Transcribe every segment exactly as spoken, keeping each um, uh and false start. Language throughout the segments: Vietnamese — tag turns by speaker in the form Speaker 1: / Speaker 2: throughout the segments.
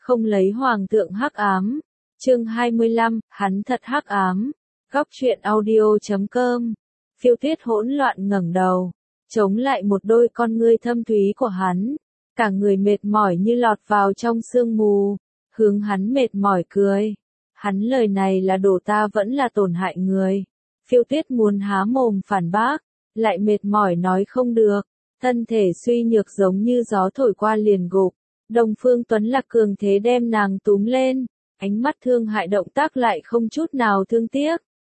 Speaker 1: không lấy hoàng thượng hắc ám. Chương hai mươi lăm, hắn thật hắc ám. Góc truyện audio chấm com. Phiêu Tuyết hỗn loạn ngẩng đầu, chống lại một đôi con ngươi thâm thúy của hắn, cả người mệt mỏi như lọt vào trong sương mù, hướng hắn mệt mỏi cười. Hắn lời này là đổ ta vẫn là tổn hại người. Phiêu Tuyết muốn há mồm phản bác, lại mệt mỏi nói không được, thân thể suy nhược giống như gió thổi qua liền gục. Đông Phương Tuấn Lạc cường thế đem nàng túm lên, ánh mắt thương hại động tác lại không chút nào thương tiếc.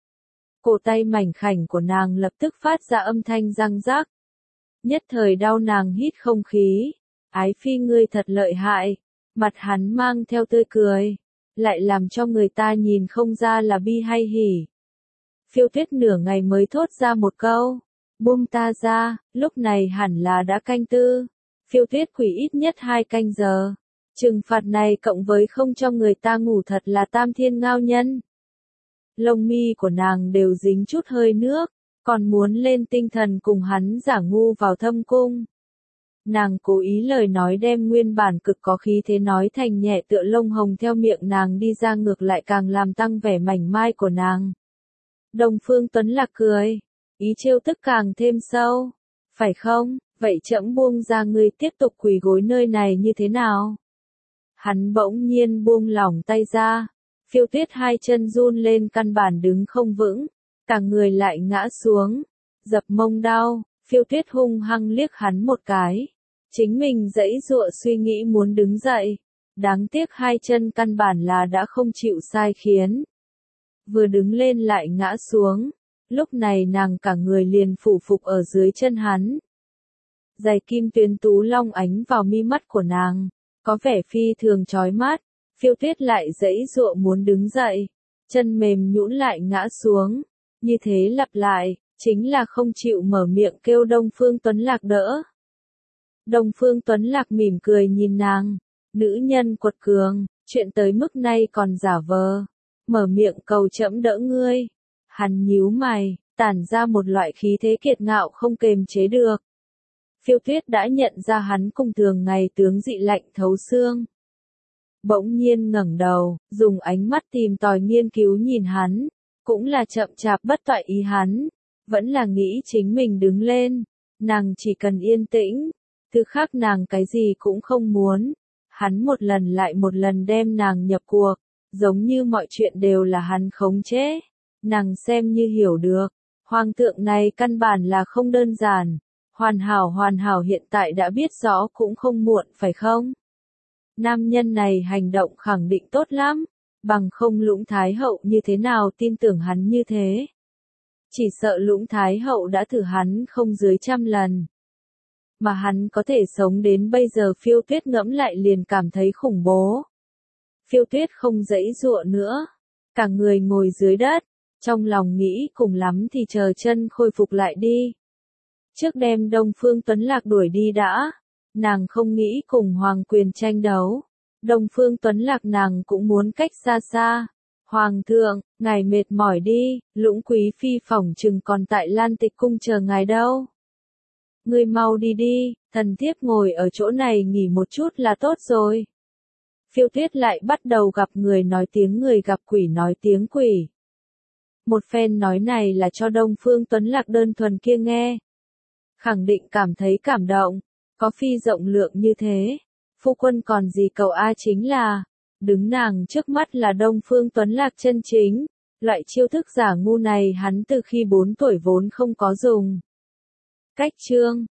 Speaker 1: Cổ tay mảnh khảnh của nàng lập tức phát ra âm thanh răng rắc. Nhất thời đau nàng hít không khí. Ái phi ngươi thật lợi hại. Mặt hắn mang theo tươi cười, lại làm cho người ta nhìn không ra là bi hay hỉ. Phiêu Tuyết nửa ngày mới thốt ra một câu, buông ta ra. Lúc này hẳn là đã canh tư. Phiêu Tuyết quỷ ít nhất hai canh giờ. Trừng phạt này cộng với không cho người ta ngủ thật là tam thiên ngao nhân. Lông mi của nàng đều dính chút hơi nước, còn muốn lên tinh thần cùng hắn giả ngu vào thâm cung. Nàng cố ý lời nói đem nguyên bản cực có khí thế nói thành nhẹ tựa lông hồng theo miệng nàng đi ra, ngược lại càng làm tăng vẻ mảnh mai của nàng. Đông Phương Tuấn Lạc cười, ý trêu tức càng thêm sâu. Phải không, vậy trẫm buông ra ngươi tiếp tục quỳ gối nơi này như thế nào? Hắn bỗng nhiên buông lỏng tay ra. Phiêu Tuyết hai chân run lên căn bản đứng không vững, cả người lại ngã xuống, dập mông đau. Phiêu Tuyết hung hăng liếc hắn một cái, chính mình giãy giụa suy nghĩ muốn đứng dậy, đáng tiếc hai chân căn bản là đã không chịu sai khiến. Vừa đứng lên lại ngã xuống, lúc này nàng cả người liền phủ phục ở dưới chân hắn. Giày kim tuyến tú long ánh vào mi mắt của nàng, có vẻ phi thường chói mắt. Phiêu Tuyết lại giãy giụa muốn đứng dậy, chân mềm nhũn lại ngã xuống, như thế lặp lại, chính là không chịu mở miệng kêu Đông Phương Tuấn Lạc đỡ. Đông Phương Tuấn Lạc mỉm cười nhìn nàng, nữ nhân quật cường, chuyện tới mức này còn giả vờ, mở miệng cầu trẫm đỡ ngươi. Hắn nhíu mày, tản ra một loại khí thế kiệt ngạo không kềm chế được. Phiêu Tuyết đã nhận ra hắn cùng thường ngày tướng dị lạnh thấu xương. Bỗng nhiên ngẩng đầu, dùng ánh mắt tìm tòi nghiên cứu nhìn hắn, cũng là chậm chạp bất toại ý hắn, vẫn là nghĩ chính mình đứng lên, nàng chỉ cần yên tĩnh, thứ khác nàng cái gì cũng không muốn. Hắn một lần lại một lần đem nàng nhập cuộc, giống như mọi chuyện đều là hắn khống chế, nàng xem như hiểu được, hoàng thượng này căn bản là không đơn giản, hoàn hảo hoàn hảo hiện tại đã biết rõ cũng không muộn phải không? Nam nhân này hành động khẳng định tốt lắm, bằng không Lũng Thái Hậu như thế nào tin tưởng hắn như thế. Chỉ sợ Lũng Thái Hậu đã thử hắn không dưới trăm lần. Mà hắn có thể sống đến bây giờ. Phiêu Tuyết ngẫm lại liền cảm thấy khủng bố. Phiêu Tuyết không giãy giụa nữa, cả người ngồi dưới đất, trong lòng nghĩ cùng lắm thì chờ chân khôi phục lại đi. Trước đem Đông Phương Tuấn Lạc đuổi đi đã. Nàng không nghĩ cùng hoàng quyền tranh đấu. Đông Phương Tuấn Lạc nàng cũng muốn cách xa xa. Hoàng thượng, ngài mệt mỏi đi, Lũng quý phi phỏng chừng còn tại Lan Tịch cung chờ ngài đâu. Ngươi mau đi đi, thần thiếp ngồi ở chỗ này nghỉ một chút là tốt rồi. Phiêu Tuyết lại bắt đầu gặp người nói tiếng người, gặp quỷ nói tiếng quỷ. Một phen nói này là cho Đông Phương Tuấn Lạc đơn thuần kia nghe. Khẳng định cảm thấy cảm động. Có phi rộng lượng như thế, phu quân còn gì cầu a, chính là, đứng nàng trước mắt là Đông Phương Tuấn Lạc chân chính, loại chiêu thức giả ngu này hắn từ khi bốn tuổi vốn không có dùng. Cách chương